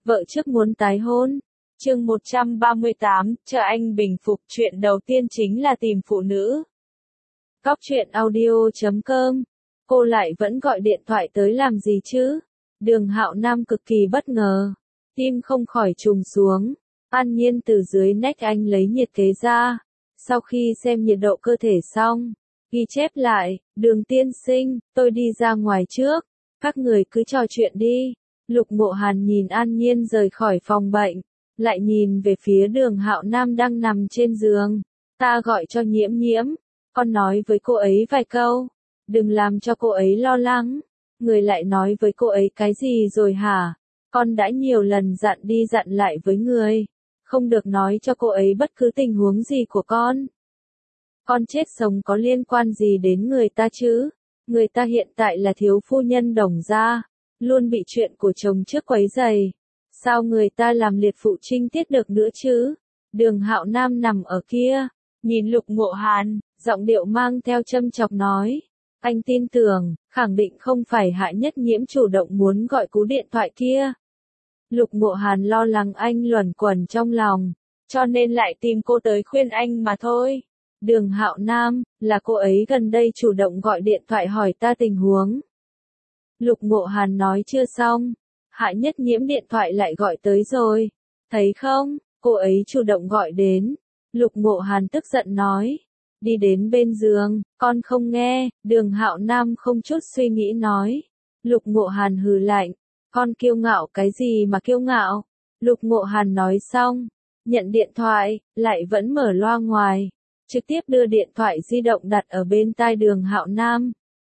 vợ trước muốn tái hôn. Chương 138, chờ anh bình phục, chuyện đầu tiên chính là tìm phụ nữ. Góc truyện audio.com. Cô lại vẫn gọi điện thoại tới làm gì chứ? Đường Hạo Nam cực kỳ bất ngờ, tim không khỏi trùng xuống. An Nhiên từ dưới nách anh lấy nhiệt kế ra, sau khi xem nhiệt độ cơ thể xong, ghi chép lại, Đường tiên sinh, tôi đi ra ngoài trước, các người cứ trò chuyện đi. Lục Ngộ Hàn nhìn An Nhiên rời khỏi phòng bệnh, lại nhìn về phía Đường Hạo Nam đang nằm trên giường. Ta gọi cho Nhiễm Nhiễm, con nói với cô ấy vài câu, đừng làm cho cô ấy lo lắng. Người lại nói với cô ấy cái gì rồi hả? Con đã nhiều lần dặn đi dặn lại với người, không được nói cho cô ấy bất cứ tình huống gì của con. Con chết sống có liên quan gì đến người ta chứ? Người ta hiện tại là thiếu phu nhân Đồng gia, luôn bị chuyện của chồng trước quấy rầy. Sao người ta làm liệt phụ trinh tiết được nữa chứ? Đường Hạo Nam nằm ở kia, nhìn Lục Ngộ Hàn, giọng điệu mang theo châm chọc nói. Anh tin tưởng, khẳng định không phải Hạ Nhất Nhiễm chủ động muốn gọi cú điện thoại kia. Lục Ngộ Hàn lo lắng anh luẩn quẩn trong lòng, cho nên lại tìm cô tới khuyên anh mà thôi. Đường Hạo Nam, là cô ấy gần đây chủ động gọi điện thoại hỏi ta tình huống. Lục Ngộ Hàn nói chưa xong, Hạ Nhất Nhiễm điện thoại lại gọi tới rồi. Thấy không, cô ấy chủ động gọi đến. Lục Ngộ Hàn tức giận nói. Đi đến bên giường, con không nghe. Đường Hạo Nam không chút suy nghĩ nói. Lục Ngộ Hàn hừ lạnh. Con kiêu ngạo cái gì mà kiêu ngạo? Lục Ngộ Hàn nói xong, nhận điện thoại, lại vẫn mở loa ngoài, trực tiếp đưa điện thoại di động đặt ở bên tai Đường Hạo Nam.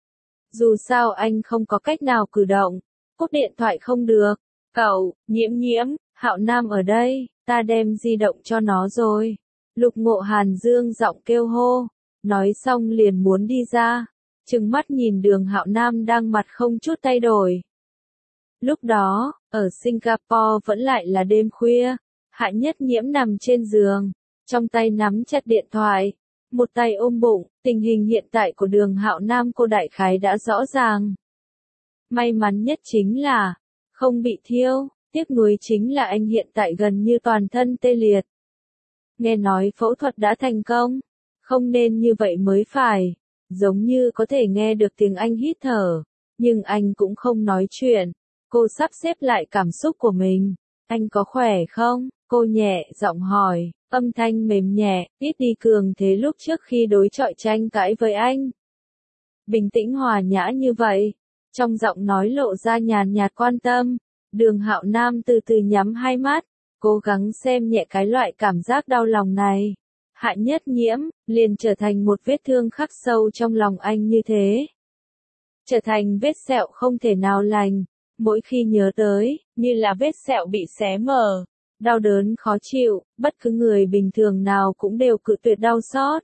Dù sao anh không có cách nào cử động, cúp điện thoại không được. Cậu, Nhiễm Nhiễm, Hạo Nam ở đây, ta đem di động cho nó rồi. Lục Ngộ Hàn dương giọng kêu hô, nói xong liền muốn đi ra, trừng mắt nhìn Đường Hạo Nam đang mặt không chút thay đổi. Lúc đó, ở Singapore vẫn lại là đêm khuya, Hạ Nhất Nhiễm nằm trên giường, trong tay nắm chặt điện thoại, một tay ôm bụng. Tình hình hiện tại của Đường Hạo Nam cô đại khái đã rõ ràng. May mắn nhất chính là không bị thiêu, tiếc nuối chính là anh hiện tại gần như toàn thân tê liệt. Nghe nói phẫu thuật đã thành công, không nên như vậy mới phải, giống như có thể nghe được tiếng anh hít thở, nhưng anh cũng không nói chuyện. Cô sắp xếp lại cảm xúc của mình. Anh có khỏe không? Cô nhẹ giọng hỏi, âm thanh mềm nhẹ, ít đi cường thế lúc trước khi đối chọi tranh cãi với anh. Bình tĩnh hòa nhã như vậy, trong giọng nói lộ ra nhàn nhạt quan tâm. Đường Hạo Nam từ từ nhắm hai mắt, cố gắng xem nhẹ cái loại cảm giác đau lòng này. Hạ Nhất Nhiễm, liền trở thành một vết thương khắc sâu trong lòng anh như thế. Trở thành vết sẹo không thể nào lành. Mỗi khi nhớ tới, như là vết sẹo bị xé mở, đau đớn khó chịu, bất cứ người bình thường nào cũng đều cự tuyệt đau xót.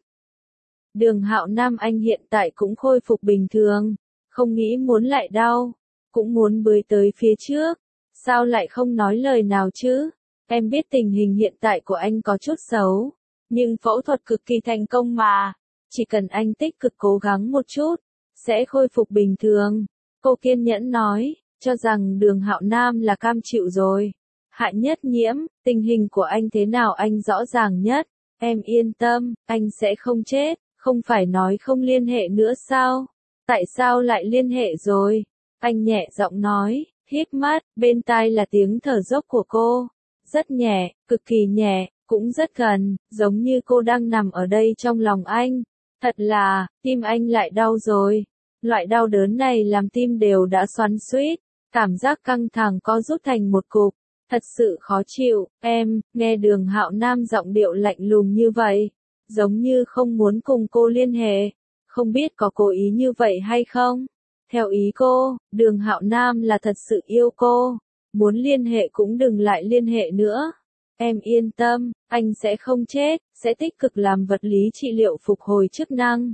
Đường Hạo Nam anh hiện tại cũng khôi phục bình thường, không nghĩ muốn lại đau, cũng muốn bơi tới phía trước, sao lại không nói lời nào chứ? Em biết tình hình hiện tại của anh có chút xấu, nhưng phẫu thuật cực kỳ thành công mà, chỉ cần anh tích cực cố gắng một chút, sẽ khôi phục bình thường. Cô kiên nhẫn nói. Cho rằng Đường Hạo Nam là cam chịu rồi. Hạ Nhất Nhiễm, tình hình của anh thế nào anh rõ ràng nhất. Em yên tâm, anh sẽ không chết, không phải nói không liên hệ nữa sao? Tại sao lại liên hệ rồi? Anh nhẹ giọng nói, híp mắt, bên tai là tiếng thở dốc của cô. Rất nhẹ, cực kỳ nhẹ, cũng rất gần, giống như cô đang nằm ở đây trong lòng anh. Thật là, tim anh lại đau rồi. Loại đau đớn này làm tim đều đã xoắn xuýt. Cảm giác căng thẳng co rút thành một cục, thật sự khó chịu. Em, nghe Đường Hạo Nam giọng điệu lạnh lùng như vậy, giống như không muốn cùng cô liên hệ, không biết có cố ý như vậy hay không? Theo ý cô, Đường Hạo Nam là thật sự yêu cô, muốn liên hệ cũng đừng lại liên hệ nữa. Em yên tâm, anh sẽ không chết, sẽ tích cực làm vật lý trị liệu phục hồi chức năng.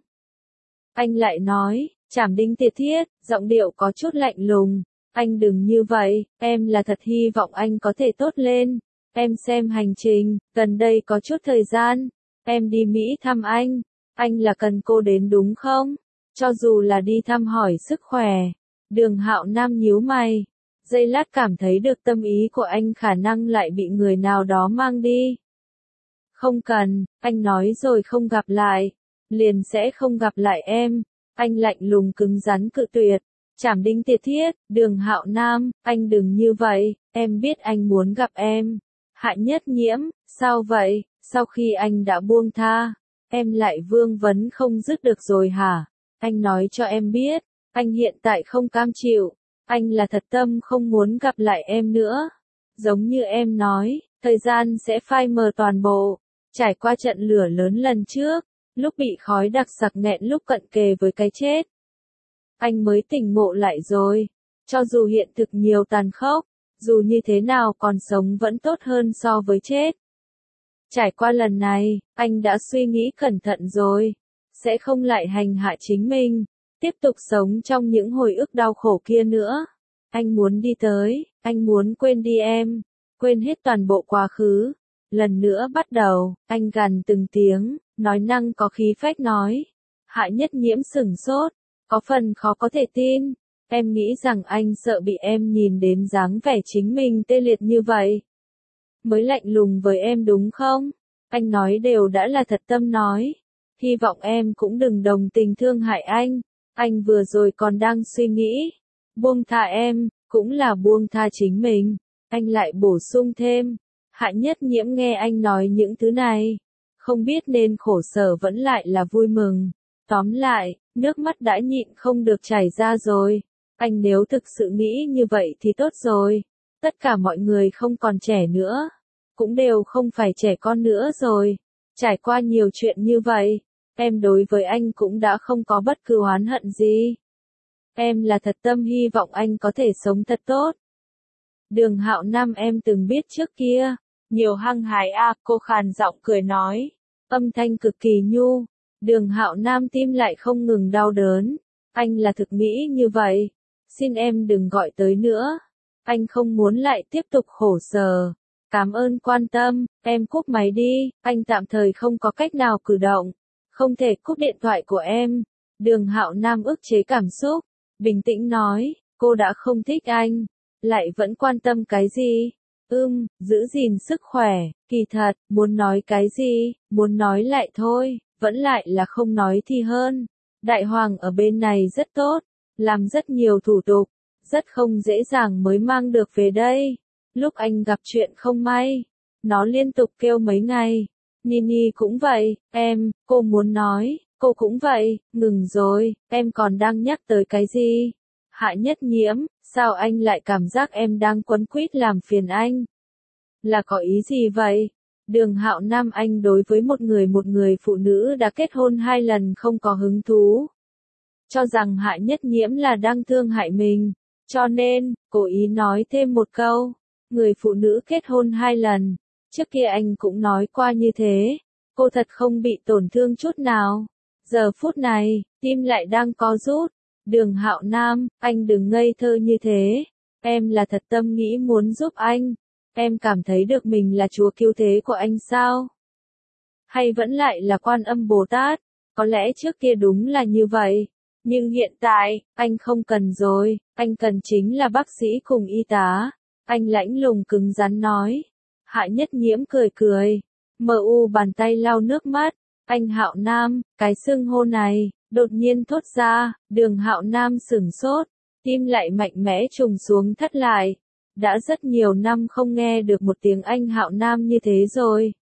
Anh lại nói, chảm đinh tiệt thiết, giọng điệu có chút lạnh lùng. Anh đừng như vậy, em là thật hy vọng anh có thể tốt lên. Em xem hành trình, gần đây có chút thời gian. Em đi Mỹ thăm anh là cần cô đến đúng không? Cho dù là đi thăm hỏi sức khỏe. Đường Hạo Nam nhíu mày, Giây lát cảm thấy được tâm ý của anh khả năng lại bị người nào đó mang đi. Không cần, anh nói rồi không gặp lại, liền sẽ không gặp lại em. Anh lạnh lùng cứng rắn cự tuyệt. Trảm đinh tiệt thiết, Đường Hạo Nam, anh đừng như vậy, em biết anh muốn gặp em. Hạ Nhất Nhiễm, sao vậy, sau khi anh đã buông tha, em lại vương vấn không dứt được rồi hả? Anh nói cho em biết, anh hiện tại không cam chịu, anh là thật tâm không muốn gặp lại em nữa. Giống như em nói, thời gian sẽ phai mờ toàn bộ. Trải qua trận lửa lớn lần trước, lúc bị khói đặc sặc nghẹn lúc cận kề với cái chết, anh mới tỉnh ngộ lại rồi. Cho dù hiện thực nhiều tàn khốc, dù như thế nào còn sống vẫn tốt hơn so với chết. Trải qua lần này, anh đã suy nghĩ cẩn thận rồi. Sẽ không lại hành hạ chính mình, tiếp tục sống trong những hồi ức đau khổ kia nữa. Anh muốn đi tới, anh muốn quên đi em, quên hết toàn bộ quá khứ. Lần nữa bắt đầu, anh gằn từng tiếng, nói năng có khí phách nói. Hạ Nhất Nhiễm sửng sốt, có phần khó có thể tin. Em nghĩ rằng anh sợ bị em nhìn đến dáng vẻ chính mình tê liệt như vậy. Mới lạnh lùng với em đúng không? Anh nói đều đã là thật tâm nói. Hy vọng em cũng đừng đồng tình thương hại anh. Anh vừa rồi còn đang suy nghĩ. Buông tha em, cũng là buông tha chính mình. Anh lại bổ sung thêm. Hạ Nhất Nhiễm nghe anh nói những thứ này. Không biết nên khổ sở vẫn lại là vui mừng. Tóm lại, nước mắt đã nhịn không được chảy ra rồi. Anh nếu thực sự nghĩ như vậy thì tốt rồi. Tất cả mọi người không còn trẻ nữa. Cũng đều không phải trẻ con nữa rồi. Trải qua nhiều chuyện như vậy, em đối với anh cũng đã không có bất cứ oán hận gì. Em là thật tâm hy vọng anh có thể sống thật tốt. Đường Hạo Nam em từng biết trước kia. Nhiều hăng hái à, cô khàn giọng cười nói. Âm thanh cực kỳ nhu. Đường Hạo Nam tim lại không ngừng đau đớn. Anh là thực mỹ như vậy. Xin em đừng gọi tới nữa. Anh không muốn lại tiếp tục khổ sở. Cảm ơn quan tâm, em cúp máy đi, anh tạm thời không có cách nào cử động. Không thể cúp điện thoại của em. Đường Hạo Nam ức chế cảm xúc. Bình tĩnh nói, cô đã không thích anh. Lại vẫn quan tâm cái gì? Giữ gìn sức khỏe, kỳ thật, muốn nói cái gì, muốn nói lại thôi, vẫn lại là không nói thì hơn. Đại Hoàng ở bên này rất tốt, làm rất nhiều thủ tục, rất không dễ dàng mới mang được về đây. Lúc anh gặp chuyện không may, nó liên tục kêu mấy ngày. Nini cũng vậy, cô muốn nói, cô cũng vậy, ngừng rồi, em còn đang nhắc tới cái gì? Hạ Nhất Nhiễm, sao anh lại cảm giác em đang quấn quýt làm phiền anh? Là có ý gì vậy? Đường Hạo Nam anh đối với một người phụ nữ đã kết hôn 2 lần không có hứng thú. Cho rằng Hạ Nhất Nhiễm là đang thương hại mình. Cho nên, cố ý nói thêm một câu. Người phụ nữ kết hôn 2 lần. Trước kia anh cũng nói qua như thế. Cô thật không bị tổn thương chút nào. Giờ phút này, tim lại đang co rút. Đường Hạo Nam, anh đừng ngây thơ như thế. Em là thật tâm nghĩ muốn giúp anh. Em cảm thấy được mình là chúa cứu thế của anh sao? Hay vẫn lại là Quan Âm Bồ Tát? Có lẽ trước kia đúng là như vậy. Nhưng hiện tại, anh không cần rồi. Anh cần chính là bác sĩ cùng y tá. Anh lãnh lùng cứng rắn nói. Hạ Nhất Nhiễm cười cười. Bàn tay lau nước mắt. Anh Hạo Nam, cái xưng hô này, đột nhiên thốt ra. Đường Hạo Nam sửng sốt. Tim lại mạnh mẽ trùng xuống thắt lại. Đã rất nhiều năm không nghe được một tiếng anh Hạo Nam như thế rồi.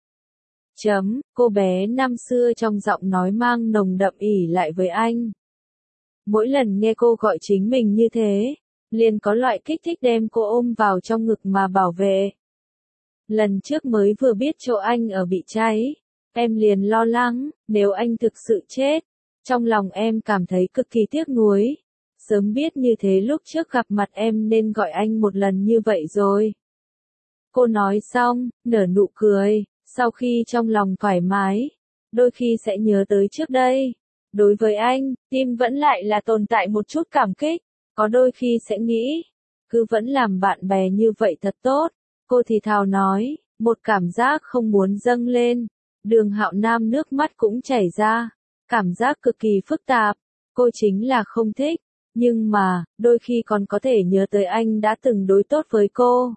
Cô bé năm xưa trong giọng nói mang nồng đậm ỉ lại với anh. Mỗi lần nghe cô gọi chính mình như thế, liền có loại kích thích đem cô ôm vào trong ngực mà bảo vệ. Lần trước mới vừa biết chỗ anh ở bị cháy, em liền lo lắng, nếu anh thực sự chết. Trong lòng em cảm thấy cực kỳ tiếc nuối. Sớm biết như thế lúc trước gặp mặt em nên gọi anh một lần như vậy rồi. Cô nói xong, nở nụ cười, sau khi trong lòng thoải mái, đôi khi sẽ nhớ tới trước đây. Đối với anh, tim vẫn lại là tồn tại một chút cảm kích, có đôi khi sẽ nghĩ, cứ vẫn làm bạn bè như vậy thật tốt. Cô thì thào nói, một cảm giác không muốn dâng lên. Đường Hạo Nam nước mắt cũng chảy ra, cảm giác cực kỳ phức tạp. Cô chính là không thích, Nhưng mà, đôi khi còn có thể nhớ tới anh đã từng đối tốt với cô.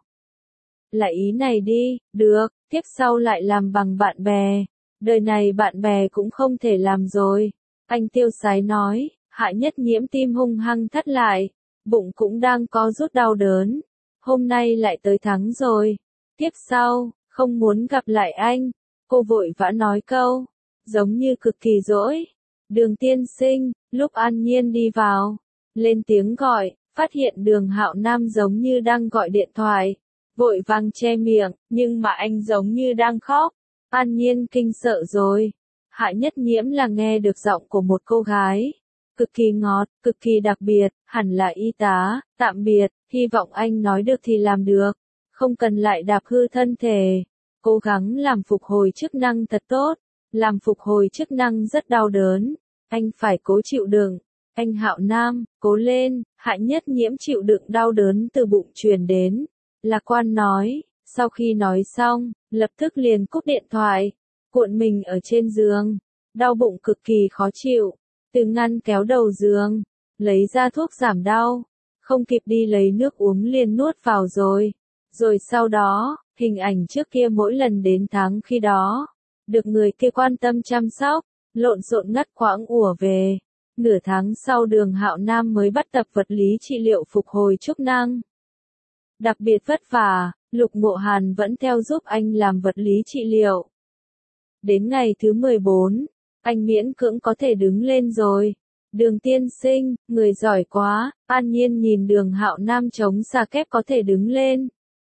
Là ý này đi, được, tiếp sau lại làm bằng bạn bè. Đời này bạn bè cũng không thể làm rồi. Anh tiêu sái nói, Hạ Nhất Nhiễm tim hung hăng thắt lại, bụng cũng đang co rút đau đớn. Hôm nay lại tới tháng rồi. Tiếp sau, không muốn gặp lại anh. Cô vội vã nói câu, giống như cực kỳ dỗi. Đường tiên sinh, lúc An Nhiên đi vào, lên tiếng gọi, phát hiện Đường Hạo Nam giống như đang gọi điện thoại. Vội vàng che miệng, nhưng mà anh giống như đang khóc. An Nhiên kinh sợ rồi. Hạ Nhất Nhiễm là nghe được giọng của một cô gái. Cực kỳ ngọt, cực kỳ đặc biệt, hẳn là y tá, tạm biệt, hy vọng anh nói được thì làm được. Không cần lại đạp hư thân thể. Cố gắng làm phục hồi chức năng thật tốt. Làm phục hồi chức năng rất đau đớn. Anh phải cố chịu đựng. Anh Hạo Nam, cố lên. Hạ Nhất Nhiễm chịu đựng đau đớn từ bụng truyền đến. Lạc Quan nói, sau khi nói xong, lập tức liền cúp điện thoại, cuộn mình ở trên giường, đau bụng cực kỳ khó chịu, từ ngăn kéo đầu giường, lấy ra thuốc giảm đau, không kịp đi lấy nước uống liền nuốt vào rồi. Rồi sau đó, hình ảnh trước kia mỗi lần đến tháng khi đó, được người kia quan tâm chăm sóc, lộn xộn ngắt quãng ùa về. Nửa tháng sau Đường Hạo Nam mới bắt tập vật lý trị liệu phục hồi chức năng. Đặc biệt vất vả, Lục Ngộ Hàn vẫn theo giúp anh làm vật lý trị liệu. Đến ngày thứ 14, anh miễn cưỡng có thể đứng lên rồi. Đường tiên sinh, người giỏi quá. An Nhiên nhìn Đường Hạo Nam chống xà kép có thể đứng lên.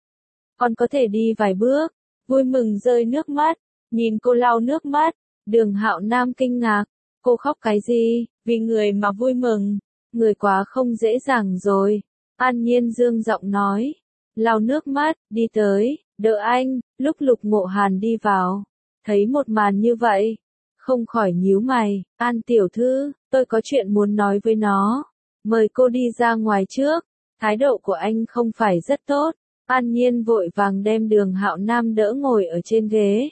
Còn có thể đi vài bước, vui mừng rơi nước mắt, nhìn cô lau nước mắt. Đường Hạo Nam kinh ngạc, cô khóc cái gì, vì người mà vui mừng, người quá không dễ dàng rồi. An Nhiên dương giọng nói, lau nước mắt, đi tới, đỡ anh. Lúc Lục Ngộ Hàn đi vào, thấy một màn như vậy, không khỏi nhíu mày. An tiểu thư, tôi có chuyện muốn nói với nó, mời cô đi ra ngoài trước. Thái độ của anh không phải rất tốt. An Nhiên vội vàng đem Đường Hạo Nam đỡ ngồi ở trên ghế,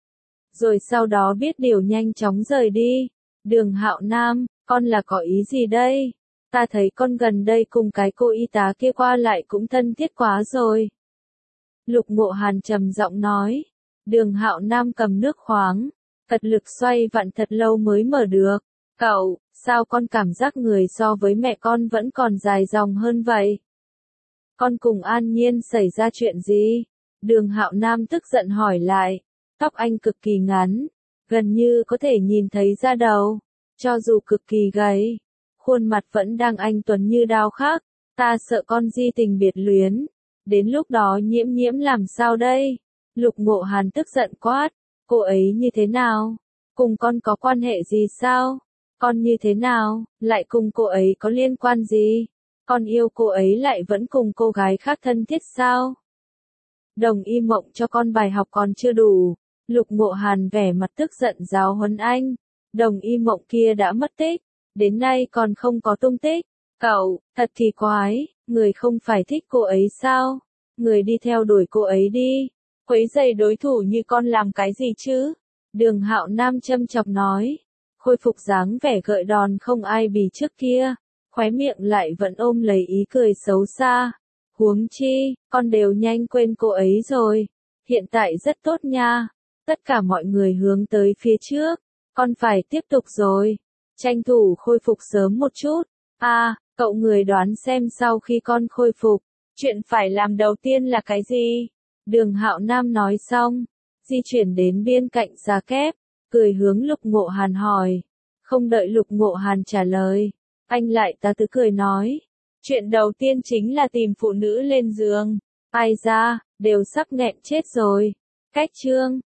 rồi sau đó biết điều nhanh chóng rời đi. Đường Hạo Nam, con là có ý gì đây? Ta thấy con gần đây cùng cái cô y tá kia qua lại cũng thân thiết quá rồi. Lục Ngộ Hàn trầm giọng nói. Đường Hạo Nam cầm nước khoáng, cật lực xoay vặn thật lâu mới mở được. Cậu, sao con cảm giác người so với mẹ con vẫn còn dài dòng hơn vậy? Con cùng An Nhiên xảy ra chuyện gì? Đường Hạo Nam tức giận hỏi lại. Tóc anh cực kỳ ngắn, gần như có thể nhìn thấy da đầu, cho dù cực kỳ gầy, khuôn mặt vẫn đang anh tuấn như đao khắc. Ta sợ con di tình biệt luyến, đến lúc đó Nhiễm Nhiễm làm sao đây? Lục Ngộ Hàn tức giận quát, cô ấy như thế nào? Cùng con có quan hệ gì sao? Con như thế nào, lại cùng cô ấy có liên quan gì? Con yêu cô ấy lại vẫn cùng cô gái khác thân thiết sao? Đồng Y Mộng cho con bài học còn chưa đủ. Lục Ngộ Hàn vẻ mặt tức giận giáo huấn anh. Đồng Y Mộng kia đã mất tích, đến nay còn không có tung tích. Cậu, thật kỳ quái, người không phải thích cô ấy sao? Người đi theo đuổi cô ấy đi. Quấy rầy đối thủ như con làm cái gì chứ? Đường Hạo Nam châm chọc nói. Khôi phục dáng vẻ gợi đòn không ai bì trước kia. Khóe miệng lại vẫn ôm lấy ý cười xấu xa. Huống chi, con đều nhanh quên cô ấy rồi. Hiện tại rất tốt nha. Tất cả mọi người hướng tới phía trước. Con phải tiếp tục rồi. Tranh thủ khôi phục sớm một chút. Cậu người đoán xem sau khi con khôi phục, chuyện phải làm đầu tiên là cái gì? Đường Hạo Nam nói xong, di chuyển đến bên cạnh xà kép, cười hướng Lục Ngộ Hàn hỏi. Không đợi Lục Ngộ Hàn trả lời, anh lại tá tứ cười nói. Chuyện đầu tiên chính là tìm phụ nữ lên giường. Ai ra, đều sắp nghẹn chết rồi. Cách chương